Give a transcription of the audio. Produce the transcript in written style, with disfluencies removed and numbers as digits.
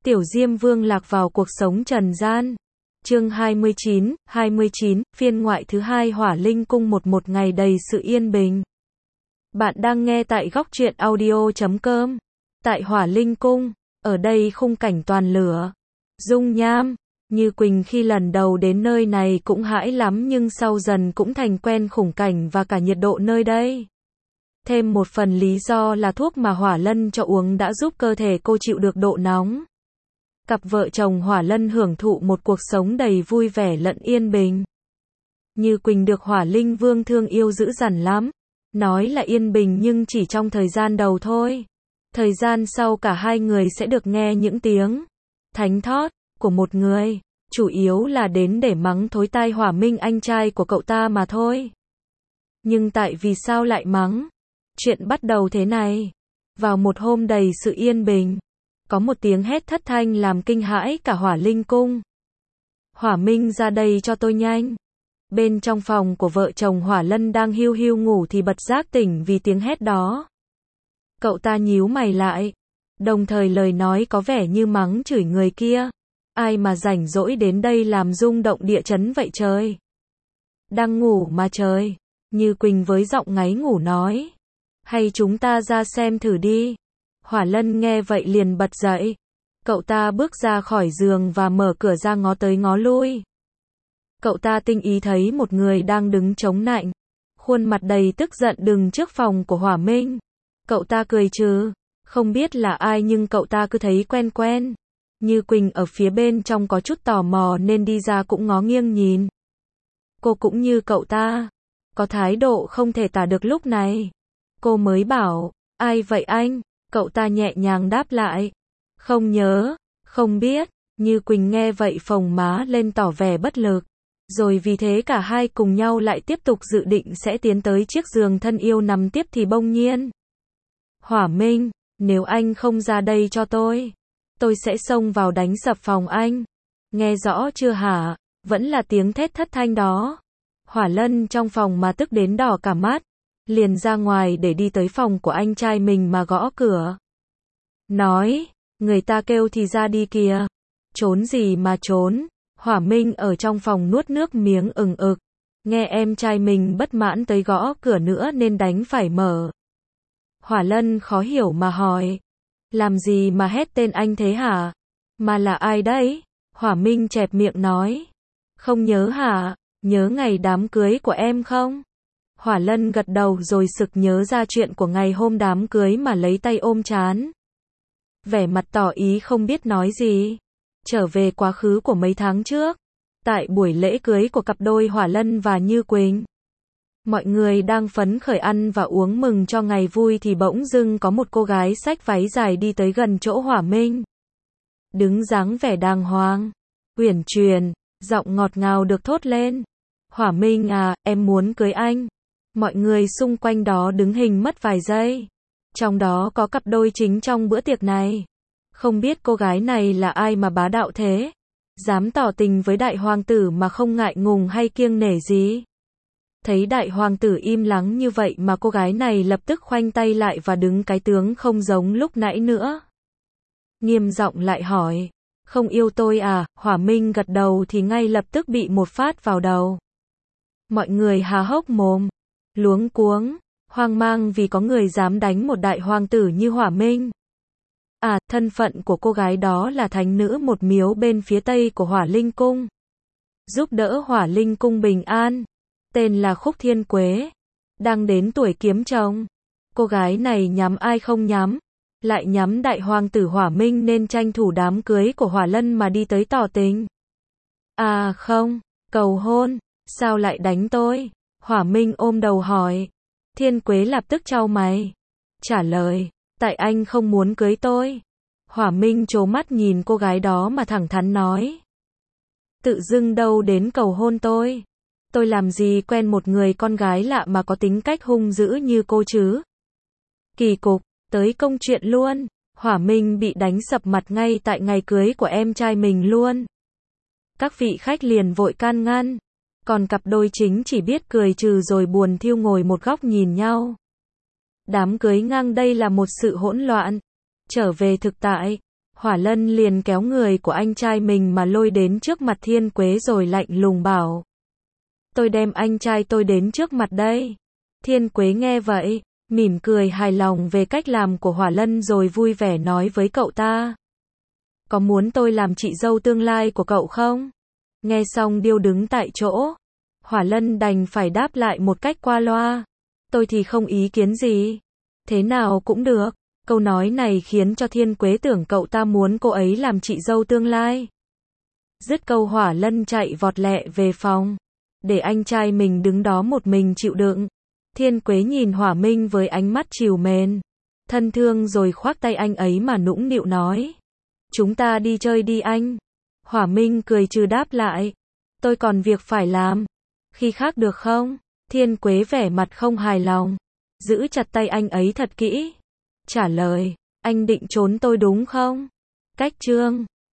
Tiểu Diêm Vương lạc vào cuộc sống trần gian. Chương 29, phiên ngoại thứ 2 Hỏa Linh Cung một ngày đầy sự yên bình. Bạn đang nghe tại góc truyện audio.com. Tại Hỏa Linh Cung, ở đây khung cảnh toàn lửa, dung nham. Như Quỳnh khi lần đầu đến nơi này cũng hãi lắm nhưng sau dần cũng thành quen khung cảnh và cả nhiệt độ nơi đây. Thêm một phần lý do là thuốc mà Hỏa Lân cho uống đã giúp cơ thể cô chịu được độ nóng. Cặp vợ chồng Hỏa Lân hưởng thụ một cuộc sống đầy vui vẻ lẫn yên bình. Như Quỳnh được Hỏa Linh Vương thương yêu dữ dằn lắm. Nói là yên bình nhưng chỉ trong thời gian đầu thôi. Thời gian sau cả hai người sẽ được nghe những tiếng thánh thót của một người, chủ yếu là đến để mắng thối tai Hỏa Minh anh trai của cậu ta mà thôi. Nhưng tại vì sao lại mắng? Chuyện bắt đầu thế này. Vào một hôm đầy sự yên bình, có một tiếng hét thất thanh làm kinh hãi cả Hỏa Linh Cung. Hỏa Minh ra đây cho tôi nhanh. Bên trong phòng của vợ chồng Hỏa Lân đang hiu hiu ngủ thì bật giác tỉnh vì tiếng hét đó. Cậu ta nhíu mày lại, đồng thời lời nói có vẻ như mắng chửi người kia. Ai mà rảnh rỗi đến đây làm rung động địa chấn vậy trời? Đang ngủ mà trời. Như Quỳnh với giọng ngáy ngủ nói. Hay chúng ta ra xem thử đi. Hỏa Lân nghe vậy liền bật dậy. Cậu ta bước ra khỏi giường và mở cửa ra ngó tới ngó lui. Cậu ta tinh ý thấy một người đang đứng chống nạnh, khuôn mặt đầy tức giận đứng trước phòng của Hỏa Minh. Cậu ta cười trừ, không biết là ai nhưng cậu ta cứ thấy quen quen. Như Quỳnh ở phía bên trong có chút tò mò nên đi ra cũng ngó nghiêng nhìn. Cô cũng như cậu ta, có thái độ không thể tả được lúc này. Cô mới bảo, ai vậy anh? Cậu ta nhẹ nhàng đáp lại. Không nhớ, không biết. Như Quỳnh nghe vậy phồng má lên tỏ vẻ bất lực. Rồi vì thế cả hai cùng nhau lại tiếp tục dự định sẽ tiến tới chiếc giường thân yêu nằm tiếp thì bỗng nhiên. Hỏa Minh, nếu anh không ra đây cho tôi sẽ xông vào đánh sập phòng anh. Nghe rõ chưa hả? Vẫn là tiếng thét thất thanh đó. Hỏa Lân trong phòng mà tức đến đỏ cả mắt. Liền ra ngoài để đi tới phòng của anh trai mình mà gõ cửa. Nói, người ta kêu thì ra đi kìa. Trốn gì mà trốn? Hỏa Minh ở trong phòng nuốt nước miếng ừng ực. Nghe em trai mình bất mãn tới gõ cửa nữa nên đánh phải mở. Hỏa Lân khó hiểu mà hỏi. Làm gì mà hét tên anh thế hả? Mà là ai đấy? Hỏa Minh chẹp miệng nói. Không nhớ hả? Nhớ ngày đám cưới của em không? Hỏa Lân gật đầu rồi sực nhớ ra chuyện của ngày hôm đám cưới mà lấy tay ôm trán. Vẻ mặt tỏ ý không biết nói gì. Trở về quá khứ của mấy tháng trước. Tại buổi lễ cưới của cặp đôi Hỏa Lân và Như Quỳnh. Mọi người đang phấn khởi ăn và uống mừng cho ngày vui thì bỗng dưng có một cô gái xách váy dài đi tới gần chỗ Hỏa Minh. Đứng dáng vẻ đàng hoàng, uyển chuyển, giọng ngọt ngào được thốt lên. Hỏa Minh à, em muốn cưới anh. Mọi người xung quanh đó đứng hình mất vài giây. Trong đó có cặp đôi chính trong bữa tiệc này. Không biết cô gái này là ai mà bá đạo thế? Dám tỏ tình với đại hoàng tử mà không ngại ngùng hay kiêng nể gì? Thấy đại hoàng tử im lắng như vậy mà cô gái này lập tức khoanh tay lại và đứng cái tướng không giống lúc nãy nữa. Nghiêm giọng lại hỏi, không yêu tôi à? Hỏa Minh gật đầu thì ngay lập tức bị một phát vào đầu. Mọi người há hốc mồm, luống cuống, hoang mang vì có người dám đánh một đại hoàng tử như Hỏa Minh. À, thân phận của cô gái đó là thánh nữ một miếu bên phía tây của Hỏa Linh Cung. Giúp đỡ Hỏa Linh Cung bình an. Tên là Khúc Thiên Quế. Đang đến tuổi kiếm chồng. Cô gái này nhắm ai không nhắm. Lại nhắm đại hoàng tử Hỏa Minh nên tranh thủ đám cưới của Hỏa Lân mà đi tới tỏ tình. À không, cầu hôn. Sao lại đánh tôi? Hỏa Minh ôm đầu hỏi. Thiên Quế lập tức chau mày. Trả lời. Tại anh không muốn cưới tôi. Hỏa Minh trố mắt nhìn cô gái đó mà thẳng thắn nói. Tự dưng đâu đến cầu hôn tôi. Tôi làm gì quen một người con gái lạ mà có tính cách hung dữ như cô chứ? Kỳ cục, tới công chuyện luôn. Hỏa Minh bị đánh sập mặt ngay tại ngày cưới của em trai mình luôn. Các vị khách liền vội can ngăn. Còn cặp đôi chính chỉ biết cười trừ rồi buồn thiu ngồi một góc nhìn nhau. Đám cưới ngang đây là một sự hỗn loạn. Trở về thực tại, Hỏa Lân liền kéo người của anh trai mình mà lôi đến trước mặt Thiên Quế rồi lạnh lùng bảo. Tôi đem anh trai tôi đến trước mặt đây. Thiên Quế nghe vậy, mỉm cười hài lòng về cách làm của Hỏa Lân rồi vui vẻ nói với cậu ta. Có muốn tôi làm chị dâu tương lai của cậu không? Nghe xong Điêu đứng tại chỗ. Hỏa Lân đành phải đáp lại một cách qua loa. Tôi thì không ý kiến gì. Thế nào cũng được. Câu nói này khiến cho Thiên Quế tưởng cậu ta muốn cô ấy làm chị dâu tương lai. Dứt câu Hỏa Lân chạy vọt lẹ về phòng. Để anh trai mình đứng đó một mình chịu đựng. Thiên Quế nhìn Hỏa Minh với ánh mắt trìu mến, thân thương rồi khoác tay anh ấy mà nũng nịu nói. Chúng ta đi chơi đi anh. Hỏa Minh cười trừ đáp lại. Tôi còn việc phải làm. Khi khác được không? Thiên Quế vẻ mặt không hài lòng. Giữ chặt tay anh ấy thật kỹ. Trả lời. Anh định trốn tôi đúng không? Cách chương